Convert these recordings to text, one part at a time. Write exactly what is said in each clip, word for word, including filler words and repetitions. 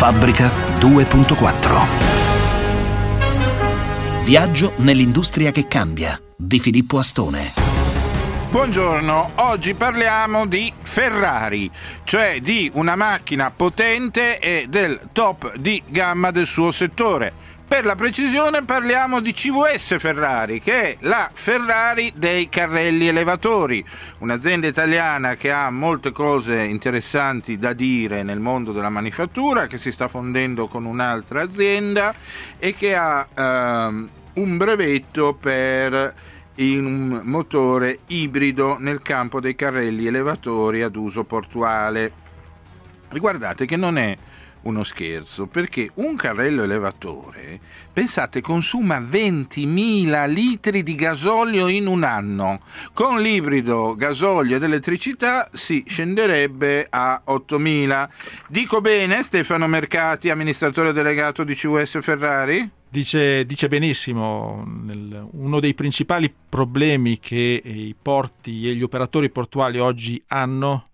Fabbrica due punto quattro. Viaggio nell'industria che cambia di Filippo Astone. Buongiorno, oggi parliamo di Ferrari, cioè di una macchina potente e del top di gamma del suo settore. Per la precisione parliamo di C V S Ferrari, che è la Ferrari dei carrelli elevatori, un'azienda italiana che ha molte cose interessanti da dire nel mondo della manifattura, che si sta fondendo con un'altra azienda e che ha ehm, un brevetto per un motore ibrido nel campo dei carrelli elevatori ad uso portuale. Riguardate che non è uno scherzo, perché un carrello elevatore, pensate, consuma ventimila litri di gasolio in un anno. Con l'ibrido gasolio ed elettricità si scenderebbe a ottomila. Dico bene, Stefano Mercati, amministratore delegato di C V S Ferrari? Dice, dice benissimo. Uno dei principali problemi che i porti e gli operatori portuali oggi hanno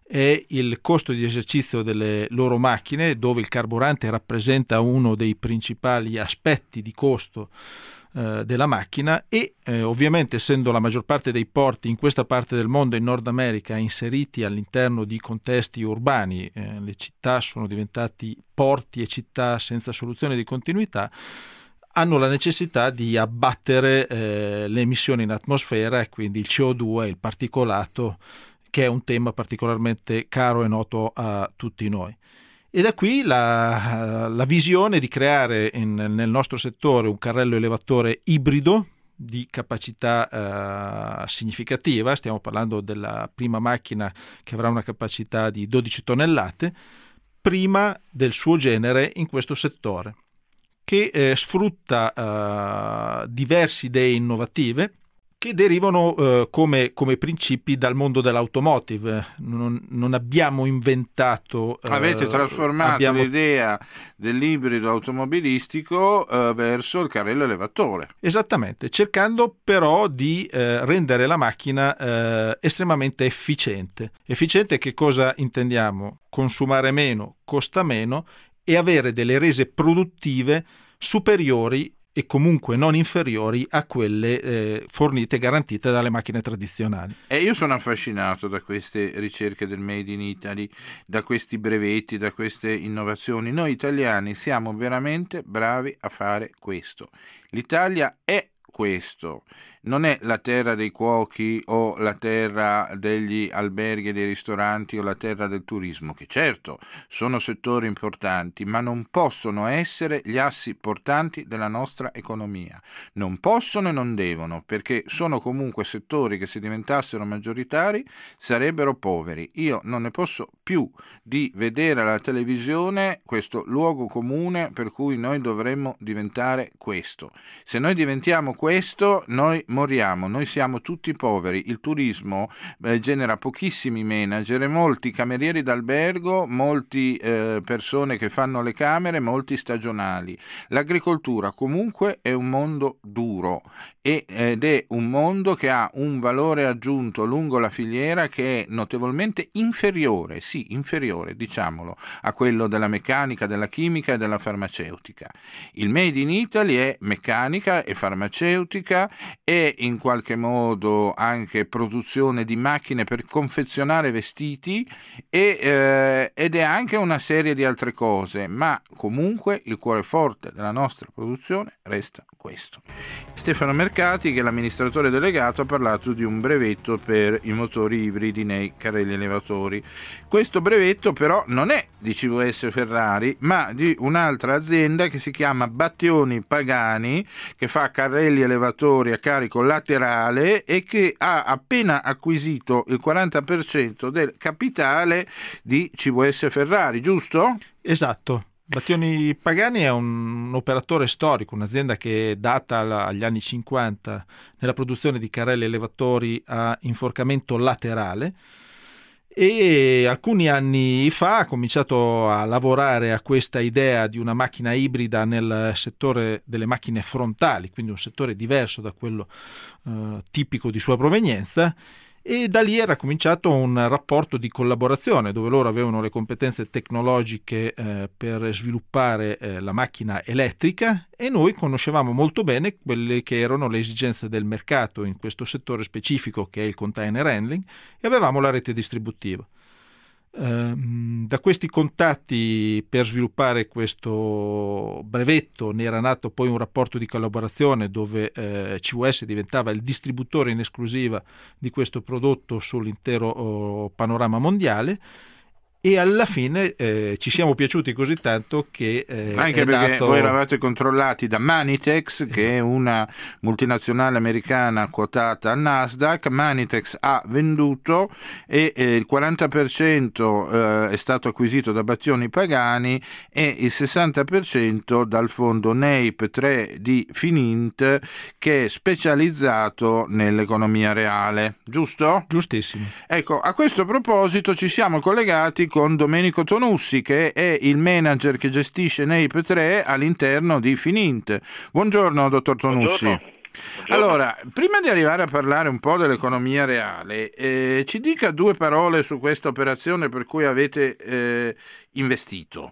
è il costo di esercizio delle loro macchine, dove il carburante rappresenta uno dei principali aspetti di costo eh, della macchina e eh, ovviamente, essendo la maggior parte dei porti in questa parte del mondo, in Nord America, inseriti all'interno di contesti urbani, eh, le città sono diventati porti e città senza soluzione di continuità, hanno la necessità di abbattere eh, le emissioni in atmosfera e quindi il C O due, il particolato, che è un tema particolarmente caro e noto a tutti noi. E da qui la, la visione di creare in, nel nostro settore un carrello elevatore ibrido di capacità eh, significativa. Stiamo parlando della prima macchina che avrà una capacità di dodici tonnellate, prima del suo genere in questo settore, che eh, sfrutta eh, diverse idee innovative che derivano eh, come, come principi dal mondo dell'automotive. Non, non abbiamo inventato... Eh, Avete trasformato abbiamo... l'idea dell'ibrido automobilistico eh, verso il carrello elevatore. Esattamente, cercando però di eh, rendere la macchina eh, estremamente efficiente. Efficiente che cosa intendiamo? Consumare meno, costa meno e avere delle rese produttive superiori e comunque non inferiori a quelle eh, fornite e garantite dalle macchine tradizionali. E io sono affascinato da queste ricerche del Made in Italy, da questi brevetti, da queste innovazioni. Noi italiani siamo veramente bravi a fare questo. L'Italia è questo, non è la terra dei cuochi o la terra degli alberghi e dei ristoranti o la terra del turismo, che certo sono settori importanti, ma non possono essere gli assi portanti della nostra economia. Non possono e non devono, perché sono comunque settori che, se diventassero maggioritari, sarebbero poveri. Io non ne posso più di vedere alla televisione questo luogo comune per cui noi dovremmo diventare questo. Se noi diventiamo questo, noi moriamo, noi siamo tutti poveri. Il turismo eh, genera pochissimi manager e molti camerieri d'albergo, molti eh, persone che fanno le camere, molti stagionali. L'agricoltura comunque è un mondo duro e, ed è un mondo che ha un valore aggiunto lungo la filiera che è notevolmente inferiore, sì, inferiore, diciamolo, a quello della meccanica, della chimica e della farmaceutica. Il Made in Italy è meccanica e farmaceutica e in qualche modo anche produzione di macchine per confezionare vestiti e, eh, ed è anche una serie di altre cose, ma comunque il cuore forte della nostra produzione resta questo. Stefano Mercati, che è l'amministratore delegato, ha parlato di un brevetto per i motori ibridi nei carrelli elevatori. Questo brevetto però non è di C V S Ferrari, ma di un'altra azienda che si chiama Battioni Pagani, che fa carrelli elevatori a carico laterale e che ha appena acquisito il quaranta per cento del capitale di C V S Ferrari, giusto? Esatto. Battioni Pagani è un operatore storico, un'azienda che è data agli anni cinquanta nella produzione di carrelli elevatori a inforcamento laterale e alcuni anni fa ha cominciato a lavorare a questa idea di una macchina ibrida nel settore delle macchine frontali, quindi un settore diverso da quello eh, tipico di sua provenienza, e da lì era cominciato un rapporto di collaborazione dove loro avevano le competenze tecnologiche eh, per sviluppare eh, la macchina elettrica e noi conoscevamo molto bene quelle che erano le esigenze del mercato in questo settore specifico che è il container handling e avevamo la rete distributiva. Da questi contatti per sviluppare questo brevetto ne era nato poi un rapporto di collaborazione dove eh, C V S diventava il distributore in esclusiva di questo prodotto sull'intero oh, panorama mondiale e alla fine eh, ci siamo piaciuti così tanto che eh, anche è perché nato... voi eravate controllati da Manitex, che è una multinazionale americana quotata al Nasdaq. Manitex ha venduto e eh, il quaranta per cento eh, è stato acquisito da Battioni Pagani e il sessanta per cento dal fondo N E I P tre di Finint, che è specializzato nell'economia reale, giusto? Giustissimo. Ecco, a questo proposito ci siamo collegati con Domenico Tonussi, che è il manager che gestisce N E I P tre all'interno di Finint. Buongiorno, dottor Tonussi. Buongiorno. Buongiorno. Allora, prima di arrivare a parlare un po' dell'economia reale, eh, ci dica due parole su questa operazione per cui avete eh, investito.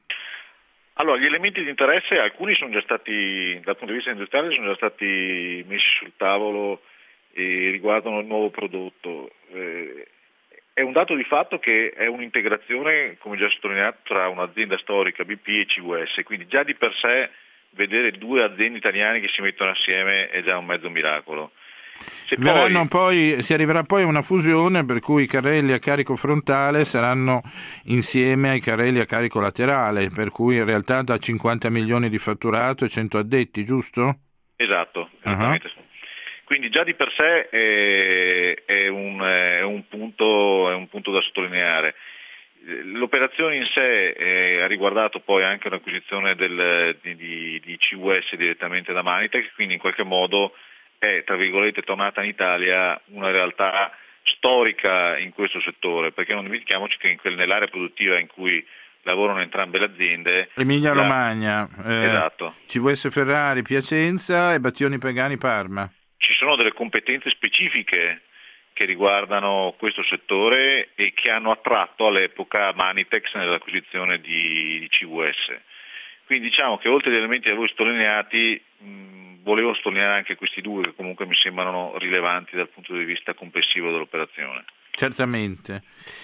Allora, gli elementi di interesse, alcuni sono già stati, dal punto di vista industriale, sono già stati messi sul tavolo e riguardano il nuovo prodotto. Eh, È un dato di fatto che è un'integrazione, come già sottolineato, tra un'azienda storica B P e C V S, quindi già di per sé vedere due aziende italiane che si mettono assieme è già un mezzo miracolo. Se Verranno poi... poi, si arriverà poi a una fusione per cui i carrelli a carico frontale saranno insieme ai carrelli a carico laterale, per cui in realtà da cinquanta milioni di fatturato e cento addetti, giusto? Esatto, esattamente. Uh-huh. Quindi già di per sé è, è, un, è, un punto, è un punto da sottolineare. L'operazione in sé eh, ha riguardato poi anche un'acquisizione del, di, di, di C V S direttamente da Manitex, quindi in qualche modo è, tra virgolette, tornata in Italia una realtà storica in questo settore, perché non dimentichiamoci che in quel, nell'area produttiva in cui lavorano entrambe le aziende, Emilia Romagna, eh, esatto. C V S Ferrari Piacenza e Battioni Pagani Parma. Ci sono delle competenze specifiche che riguardano questo settore e che hanno attratto all'epoca Manitex nell'acquisizione di, di C V S. Quindi diciamo che oltre agli elementi da voi sottolineati, mh, volevo sottolineare anche questi due che comunque mi sembrano rilevanti dal punto di vista complessivo dell'operazione. Certamente.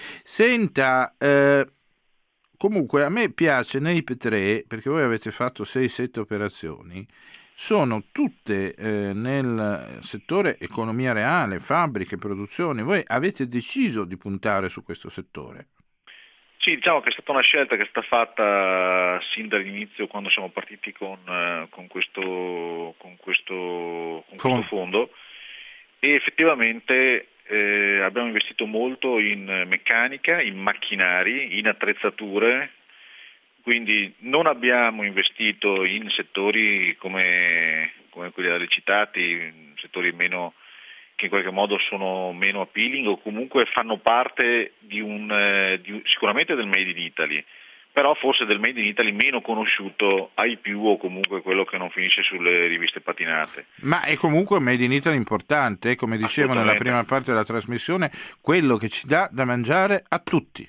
Senta, eh, comunque a me piace N E I P tre perché voi avete fatto sei sette operazioni. Sono tutte eh, nel settore economia reale, fabbriche, produzioni. Voi avete deciso di puntare su questo settore? Sì, diciamo che è stata una scelta che è stata fatta sin dall'inizio quando siamo partiti con, con, questo, con, questo, con questo fondo e effettivamente eh, abbiamo investito molto in meccanica, in macchinari, in attrezzature. Quindi non abbiamo investito in settori come, come quelli da citati, settori meno, che in qualche modo sono meno appealing o comunque fanno parte di un, di, sicuramente del Made in Italy, però forse del Made in Italy meno conosciuto ai più o comunque quello che non finisce sulle riviste patinate. Ma è comunque un Made in Italy importante, come dicevo nella prima parte della trasmissione, quello che ci dà da mangiare a tutti.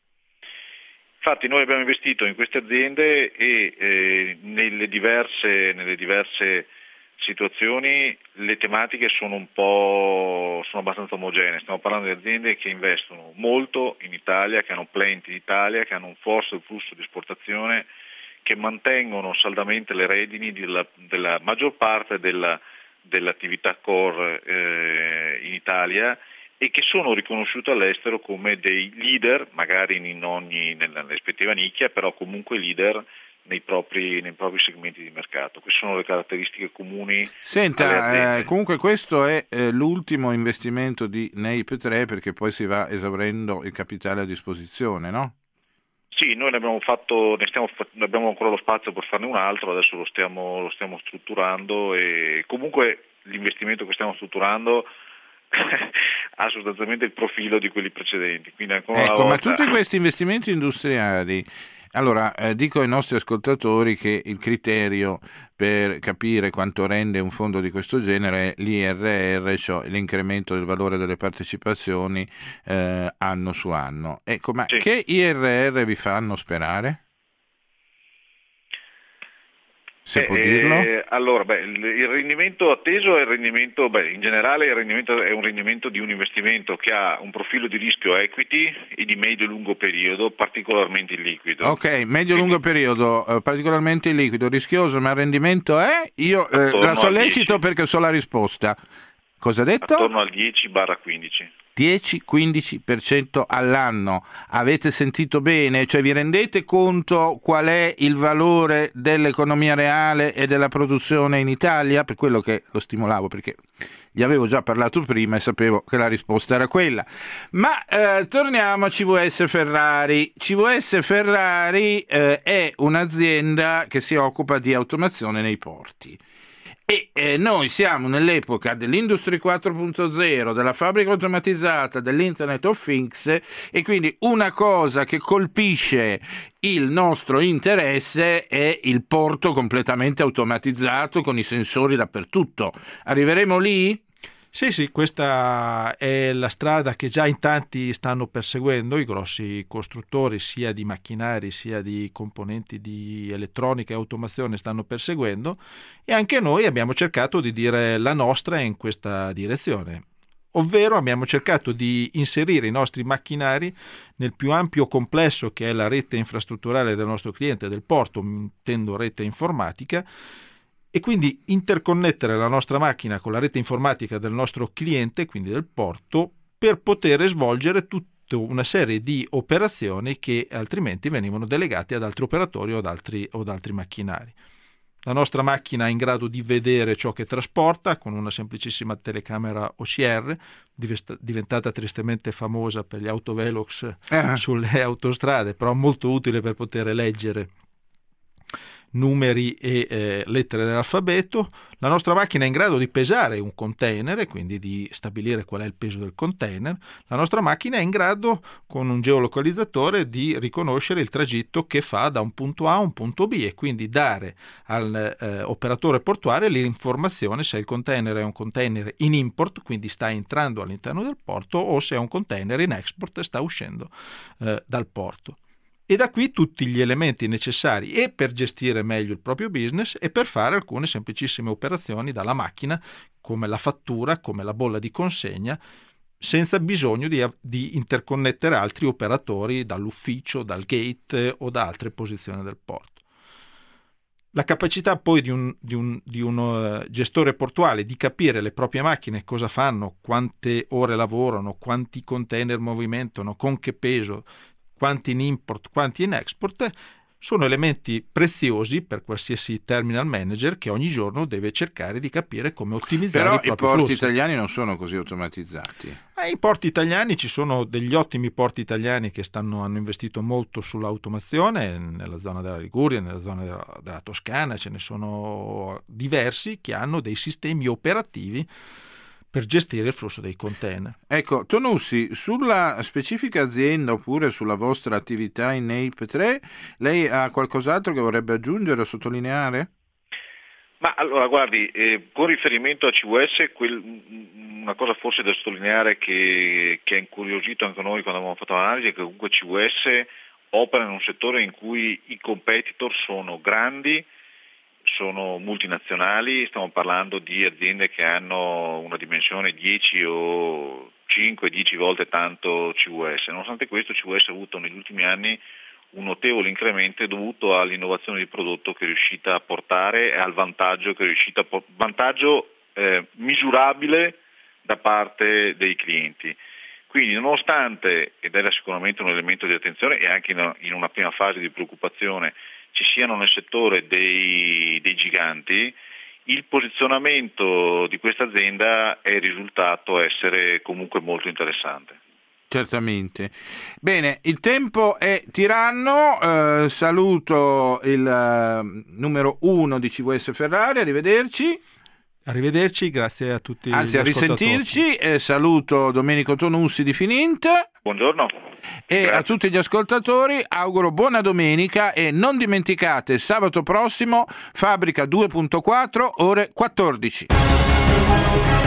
Infatti noi abbiamo investito in queste aziende e eh, nelle diverse, nelle diverse situazioni le tematiche sono un po' sono abbastanza omogenee. Stiamo parlando di aziende che investono molto in Italia, che hanno plant in Italia, che hanno un forte flusso di esportazione, che mantengono saldamente le redini della, della maggior parte della, dell'attività core eh, in Italia e che sono riconosciute all'estero come dei leader, magari in ogni, nella rispettiva nicchia, però comunque leader nei propri, nei propri segmenti di mercato. Queste sono le caratteristiche comuni. Senta, eh, comunque questo è eh, l'ultimo investimento di N E I P tre perché poi si va esaurendo il capitale a disposizione, no? Sì, noi ne abbiamo fatto, ne stiamo, ne abbiamo ancora lo spazio per farne un altro, adesso lo stiamo, lo stiamo strutturando e comunque l'investimento che stiamo strutturando ha sostanzialmente il profilo di quelli precedenti. Quindi ancora ecco, una volta... ma tutti questi investimenti industriali allora eh, dico ai nostri ascoltatori che il criterio per capire quanto rende un fondo di questo genere è l'I R R, cioè l'incremento del valore delle partecipazioni eh, anno su anno. Ecco, ma sì. Che I R R vi fanno sperare? Se eh, può dirlo? Eh, allora, beh, il, il rendimento atteso è il rendimento, beh, in generale il rendimento è un rendimento di un investimento che ha un profilo di rischio equity e di medio-lungo periodo particolarmente illiquido. Ok, medio-lungo periodo eh, particolarmente illiquido, rischioso, ma il rendimento è? Io eh, la sollecito perché so la risposta. Cosa ha detto? Attorno al dieci quindici. dieci quindici per cento all'anno. Avete sentito bene? Cioè vi rendete conto qual è il valore dell'economia reale e della produzione in Italia? Per quello che lo stimolavo, perché gli avevo già parlato prima e sapevo che la risposta era quella. Ma eh, torniamo a C V S Ferrari. C V S Ferrari eh, è un'azienda che si occupa di automazione nei porti. E eh, noi siamo nell'epoca dell'Industry quattro punto zero, della fabbrica automatizzata, dell'Internet of Things, e quindi una cosa che colpisce il nostro interesse è il porto completamente automatizzato con i sensori dappertutto. Arriveremo lì? Sì, sì, questa è la strada che già in tanti stanno perseguendo, i grossi costruttori sia di macchinari sia di componenti di elettronica e automazione stanno perseguendo, e anche noi abbiamo cercato di dire la nostra in questa direzione. Ovvero abbiamo cercato di inserire i nostri macchinari nel più ampio complesso che è la rete infrastrutturale del nostro cliente, del porto, intendo rete informatica, e quindi interconnettere la nostra macchina con la rete informatica del nostro cliente, quindi del porto, per poter svolgere tutta una serie di operazioni che altrimenti venivano delegate ad altri operatori o ad altri, o ad altri macchinari. La nostra macchina è in grado di vedere ciò che trasporta con una semplicissima telecamera O C R, diventata tristemente famosa per gli autovelox eh. sulle autostrade, però molto utile per poter leggere numeri e eh, lettere dell'alfabeto. La nostra macchina è in grado di pesare un container e quindi di stabilire qual è il peso del container. La nostra macchina è in grado, con un geolocalizzatore, di riconoscere il tragitto che fa da un punto A a un punto B e quindi dare all'operatore eh, portuale l'informazione se il container è un container in import, quindi sta entrando all'interno del porto, o se è un container in export e sta uscendo eh, dal porto. E da qui tutti gli elementi necessari e per gestire meglio il proprio business e per fare alcune semplicissime operazioni dalla macchina, come la fattura, come la bolla di consegna, senza bisogno di, di interconnettere altri operatori dall'ufficio, dal gate o da altre posizioni del porto. La capacità poi di un, di un, di un gestore portuale di capire le proprie macchine, cosa fanno, quante ore lavorano, quanti container movimentano, con che peso, quanti in import, quanti in export, sono elementi preziosi per qualsiasi terminal manager che ogni giorno deve cercare di capire come ottimizzare Però i propri i porti flussi. italiani non sono così automatizzati. Eh, I porti italiani, ci sono degli ottimi porti italiani che stanno, hanno investito molto sull'automazione, nella zona della Liguria, nella zona della, della Toscana, ce ne sono diversi che hanno dei sistemi operativi per gestire il flusso dei container. Ecco, Tonussi, sulla specifica azienda oppure sulla vostra attività in E I P tre, lei ha qualcos'altro che vorrebbe aggiungere o sottolineare? Ma allora, guardi, eh, con riferimento a C V S, quel, una cosa forse da sottolineare che, che ha incuriosito anche noi quando abbiamo fatto l'analisi è che comunque C V S opera in un settore in cui i competitor sono grandi, sono multinazionali, stiamo parlando di aziende che hanno una dimensione dieci o cinque dieci volte tanto C V S. Nonostante questo, C V S ha avuto negli ultimi anni un notevole incremento dovuto all'innovazione di prodotto che è riuscita a portare e al vantaggio che è riuscita a por- vantaggio eh, misurabile da parte dei clienti. Quindi, nonostante, ed era sicuramente un elemento di attenzione e anche in, in una prima fase di preoccupazione, ci siano nel settore dei, dei giganti, il posizionamento di questa azienda è risultato essere comunque molto interessante. Certamente. Bene, il tempo è tiranno, eh, saluto il eh, numero uno di C V S Ferrari, arrivederci. Arrivederci, grazie a tutti. Anzi, a risentirci, eh, saluto Domenico Tonussi di Finint. Buongiorno. E Grazie. a tutti gli ascoltatori auguro buona domenica e non dimenticate sabato prossimo Fabbrica due punto quattro ore quattordici.